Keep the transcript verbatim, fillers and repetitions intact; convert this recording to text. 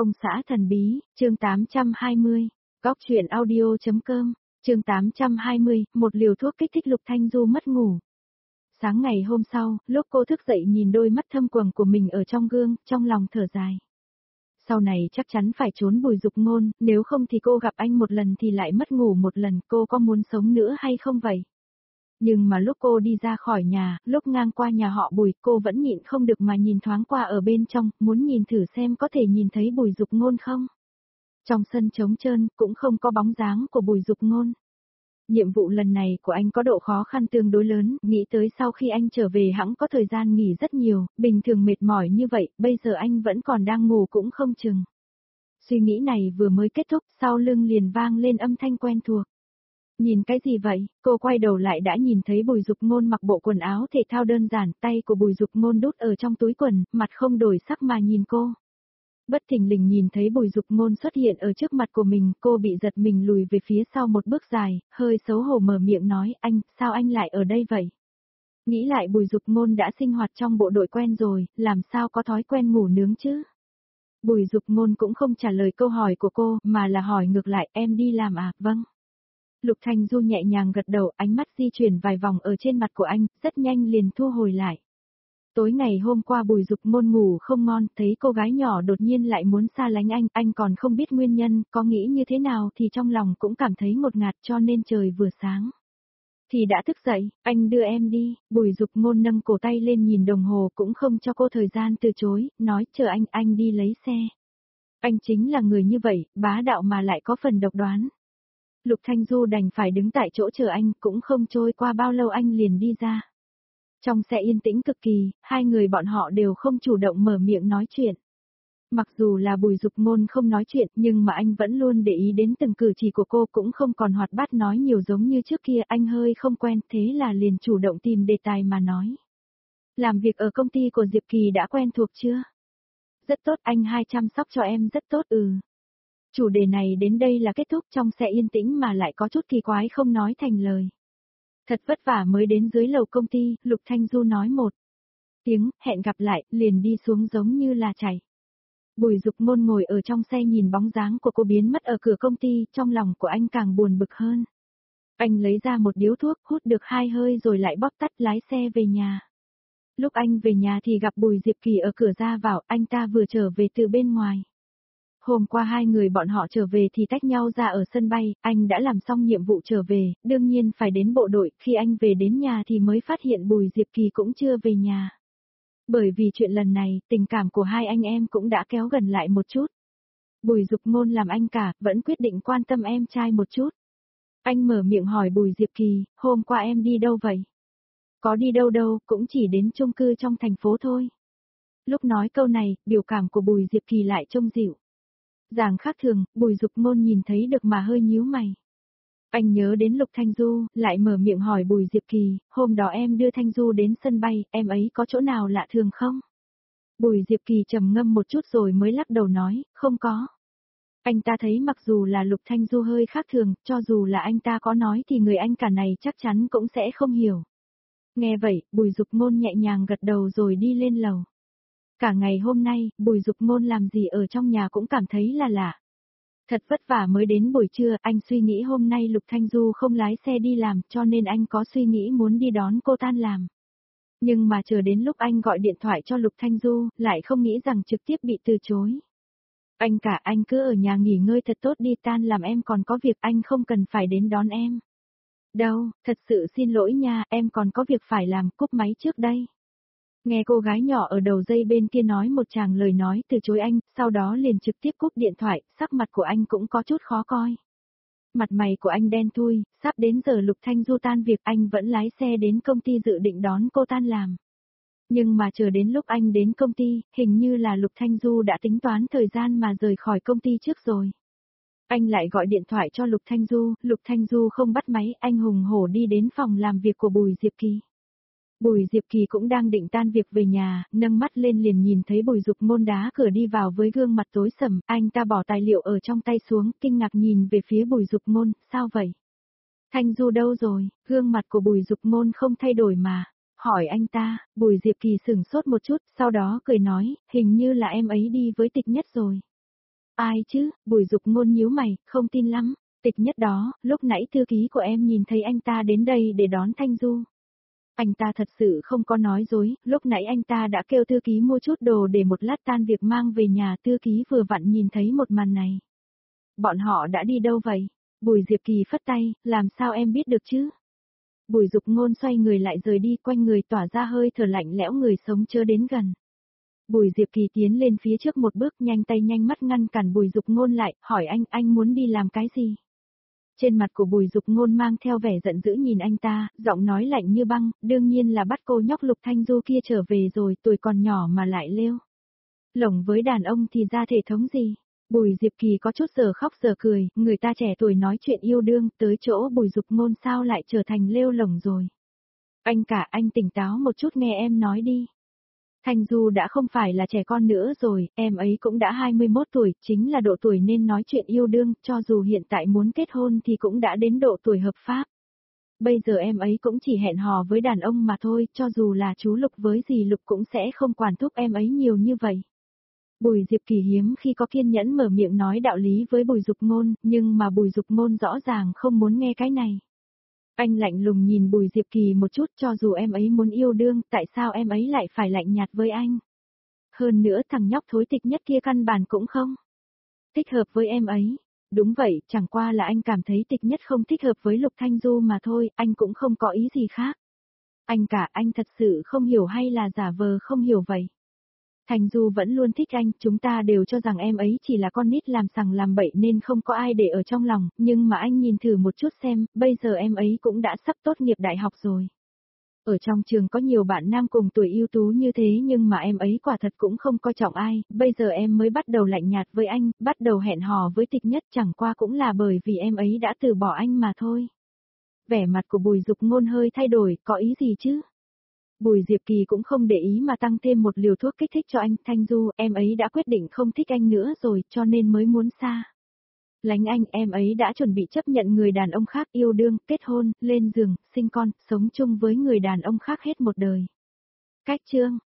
Ông xã thần bí, chương tám trăm hai mươi, góc truyện audio.com, chương tám trăm hai mươi, một liều thuốc kích thích Lục Thanh Du mất ngủ. Sáng ngày hôm sau, lúc cô thức dậy nhìn đôi mắt thâm quầng của mình ở trong gương, trong lòng thở dài. Sau này chắc chắn phải trốn Bùi Dục Ngôn, nếu không thì cô gặp anh một lần thì lại mất ngủ một lần, cô có muốn sống nữa hay không vậy? Nhưng mà lúc cô đi ra khỏi nhà, lúc ngang qua nhà họ Bùi, cô vẫn nhịn không được mà nhìn thoáng qua ở bên trong, muốn nhìn thử xem có thể nhìn thấy Bùi Dục Ngôn không. Trong sân trống trơn, cũng không có bóng dáng của Bùi Dục Ngôn. Nhiệm vụ lần này của anh có độ khó khăn tương đối lớn, nghĩ tới sau khi anh trở về hẵng có thời gian nghỉ rất nhiều, bình thường mệt mỏi như vậy, bây giờ anh vẫn còn đang ngủ cũng không chừng. Suy nghĩ này vừa mới kết thúc, sau lưng liền vang lên âm thanh quen thuộc. Nhìn cái gì vậy? Cô quay đầu lại đã nhìn thấy Bùi Dục Ngôn mặc bộ quần áo thể thao đơn giản, tay của Bùi Dục Ngôn đút ở trong túi quần, mặt không đổi sắc mà nhìn cô. Bất thình lình nhìn thấy Bùi Dục Ngôn xuất hiện ở trước mặt của mình, cô bị giật mình lùi về phía sau một bước dài, hơi xấu hổ mở miệng nói, anh, sao anh lại ở đây vậy? Nghĩ lại Bùi Dục Ngôn đã sinh hoạt trong bộ đội quen rồi, làm sao có thói quen ngủ nướng chứ? Bùi Dục Ngôn cũng không trả lời câu hỏi của cô, mà là hỏi ngược lại, em đi làm à? Vâng. Lục Thanh Du nhẹ nhàng gật đầu, ánh mắt di chuyển vài vòng ở trên mặt của anh, rất nhanh liền thu hồi lại. Tối ngày hôm qua Bùi Dục Ngôn ngủ không ngon, thấy cô gái nhỏ đột nhiên lại muốn xa lánh anh, anh còn không biết nguyên nhân, có nghĩ như thế nào thì trong lòng cũng cảm thấy ngột ngạt cho nên trời vừa sáng. Thì đã thức dậy, anh đưa em đi, Bùi Dục Ngôn nâng cổ tay lên nhìn đồng hồ cũng không cho cô thời gian từ chối, nói chờ anh, anh đi lấy xe. Anh chính là người như vậy, bá đạo mà lại có phần độc đoán. Lục Thanh Du đành phải đứng tại chỗ chờ anh, cũng không trôi qua bao lâu anh liền đi ra. Trong xe yên tĩnh cực kỳ, hai người bọn họ đều không chủ động mở miệng nói chuyện. Mặc dù là Bùi Dục Ngôn không nói chuyện, nhưng mà anh vẫn luôn để ý đến từng cử chỉ của cô, cũng không còn hoạt bát nói nhiều giống như trước kia, anh hơi không quen, thế là liền chủ động tìm đề tài mà nói. Làm việc ở công ty của Diệp Kỳ đã quen thuộc chưa? Rất tốt, anh hai chăm sóc cho em rất tốt, ừ. Chủ đề này đến đây là kết thúc, trong xe yên tĩnh mà lại có chút kỳ quái không nói thành lời. Thật vất vả mới đến dưới lầu công ty, Lục Thanh Du nói một tiếng, hẹn gặp lại, liền đi xuống giống như là chạy. Bùi Dục Ngôn ngồi ở trong xe nhìn bóng dáng của cô biến mất ở cửa công ty, trong lòng của anh càng buồn bực hơn. Anh lấy ra một điếu thuốc, hút được hai hơi rồi lại bóp tắt lái xe về nhà. Lúc anh về nhà thì gặp Bùi Diệp Kỳ ở cửa ra vào, anh ta vừa trở về từ bên ngoài. Hôm qua hai người bọn họ trở về thì tách nhau ra ở sân bay, anh đã làm xong nhiệm vụ trở về, đương nhiên phải đến bộ đội, khi anh về đến nhà thì mới phát hiện Bùi Diệp Kỳ cũng chưa về nhà. Bởi vì chuyện lần này, tình cảm của hai anh em cũng đã kéo gần lại một chút. Bùi Dục Ngôn làm anh cả, vẫn quyết định quan tâm em trai một chút. Anh mở miệng hỏi Bùi Diệp Kỳ, hôm qua em đi đâu vậy? Có đi đâu đâu, cũng chỉ đến chung cư trong thành phố thôi. Lúc nói câu này, biểu cảm của Bùi Diệp Kỳ lại trông dịu. Giảng khác thường, Bùi Dục Ngôn nhìn thấy được mà hơi nhíu mày. Anh nhớ đến Lục Thanh Du, lại mở miệng hỏi Bùi Diệp Kỳ, hôm đó em đưa Thanh Du đến sân bay, em ấy có chỗ nào lạ thường không? Bùi Diệp Kỳ trầm ngâm một chút rồi mới lắc đầu nói, không có. Anh ta thấy mặc dù là Lục Thanh Du hơi khác thường, cho dù là anh ta có nói thì người anh cả này chắc chắn cũng sẽ không hiểu. Nghe vậy, Bùi Dục Ngôn nhẹ nhàng gật đầu rồi đi lên lầu. Cả ngày hôm nay, Bùi Dục Ngôn làm gì ở trong nhà cũng cảm thấy là lạ. Thật vất vả mới đến buổi trưa, anh suy nghĩ hôm nay Lục Thanh Du không lái xe đi làm, cho nên anh có suy nghĩ muốn đi đón cô tan làm. Nhưng mà chờ đến lúc anh gọi điện thoại cho Lục Thanh Du, lại không nghĩ rằng trực tiếp bị từ chối. Anh cả, anh cứ ở nhà nghỉ ngơi thật tốt đi, tan làm em còn có việc, anh không cần phải đến đón em. Đâu, thật sự xin lỗi nha, em còn có việc phải làm, cúp máy trước đây. Nghe cô gái nhỏ ở đầu dây bên kia nói một tràng lời nói từ chối anh, sau đó liền trực tiếp cúp điện thoại, sắc mặt của anh cũng có chút khó coi. Mặt mày của anh đen thui, sắp đến giờ Lục Thanh Du tan việc anh vẫn lái xe đến công ty dự định đón cô tan làm. Nhưng mà chờ đến lúc anh đến công ty, hình như là Lục Thanh Du đã tính toán thời gian mà rời khỏi công ty trước rồi. Anh lại gọi điện thoại cho Lục Thanh Du, Lục Thanh Du không bắt máy, anh hùng hổ đi đến phòng làm việc của Bùi Diệp Kỳ. Bùi Diệp Kỳ cũng đang định tan việc về nhà, nâng mắt lên liền nhìn thấy Bùi Dục Ngôn đá cửa đi vào với gương mặt tối sầm, anh ta bỏ tài liệu ở trong tay xuống, kinh ngạc nhìn về phía Bùi Dục Ngôn, sao vậy? Thanh Du đâu rồi? Gương mặt của Bùi Dục Ngôn không thay đổi mà. Hỏi anh ta, Bùi Diệp Kỳ sửng sốt một chút, sau đó cười nói, hình như là em ấy đi với Tịch Nhất rồi. Ai chứ, Bùi Dục Ngôn nhíu mày, không tin lắm. Tịch Nhất đó, lúc nãy thư ký của em nhìn thấy anh ta đến đây để đón Thanh Du. Anh ta thật sự không có nói dối, lúc nãy anh ta đã kêu thư ký mua chút đồ để một lát tan việc mang về nhà, thư ký vừa vặn nhìn thấy một màn này. Bọn họ đã đi đâu vậy? Bùi Diệp Kỳ phất tay, làm sao em biết được chứ? Bùi Dục Ngôn xoay người lại rời đi, quanh người tỏa ra hơi thở lạnh lẽo, người sống chớ đến gần. Bùi Diệp Kỳ tiến lên phía trước một bước, nhanh tay nhanh mắt ngăn cản Bùi Dục Ngôn lại, hỏi anh, anh muốn đi làm cái gì? Trên mặt của Bùi Dục Ngôn mang theo vẻ giận dữ nhìn anh ta, giọng nói lạnh như băng, đương nhiên là bắt cô nhóc Lục Thanh Du kia trở về rồi, tuổi còn nhỏ mà lại lêu lổng với đàn ông thì ra thể thống gì? Bùi Diệp Kỳ có chút giờ khóc giờ cười, người ta trẻ tuổi nói chuyện yêu đương, tới chỗ Bùi Dục Ngôn sao lại trở thành lêu lổng rồi? Anh cả, anh tỉnh táo một chút nghe em nói đi. Thanh Du đã không phải là trẻ con nữa rồi, em ấy cũng đã hai mươi mốt tuổi, chính là độ tuổi nên nói chuyện yêu đương, cho dù hiện tại muốn kết hôn thì cũng đã đến độ tuổi hợp pháp. Bây giờ em ấy cũng chỉ hẹn hò với đàn ông mà thôi, cho dù là chú Lục với dì Lục cũng sẽ không quản thúc em ấy nhiều như vậy. Bùi Diệp Kỳ hiếm khi có kiên nhẫn mở miệng nói đạo lý với Bùi Dục Ngôn, nhưng mà Bùi Dục Ngôn rõ ràng không muốn nghe cái này. Anh lạnh lùng nhìn Bùi Diệp Kỳ một chút, cho dù em ấy muốn yêu đương, tại sao em ấy lại phải lạnh nhạt với anh? Hơn nữa thằng nhóc thối Tịch Nhất kia căn bản cũng không thích hợp với em ấy. Đúng vậy, chẳng qua là anh cảm thấy Tịch Nhất không thích hợp với Lục Thanh Du mà thôi, anh cũng không có ý gì khác. Anh cả, anh thật sự không hiểu hay là giả vờ không hiểu vậy? Thanh Du vẫn luôn thích anh, chúng ta đều cho rằng em ấy chỉ là con nít làm sằng làm bậy nên không có ai để ở trong lòng, nhưng mà anh nhìn thử một chút xem, bây giờ em ấy cũng đã sắp tốt nghiệp đại học rồi. Ở trong trường có nhiều bạn nam cùng tuổi ưu tú như thế nhưng mà em ấy quả thật cũng không coi trọng ai, bây giờ em mới bắt đầu lạnh nhạt với anh, bắt đầu hẹn hò với Tịch Nhất, chẳng qua cũng là bởi vì em ấy đã từ bỏ anh mà thôi. Vẻ mặt của Bùi Dục Ngôn hơi thay đổi, có ý gì chứ? Bùi Diệp Kỳ cũng không để ý mà tăng thêm một liều thuốc kích thích cho anh, Thanh Du, em ấy đã quyết định không thích anh nữa rồi, cho nên mới muốn xa lánh anh, em ấy đã chuẩn bị chấp nhận người đàn ông khác, yêu đương, kết hôn, lên giường, sinh con, sống chung với người đàn ông khác hết một đời. Cách chương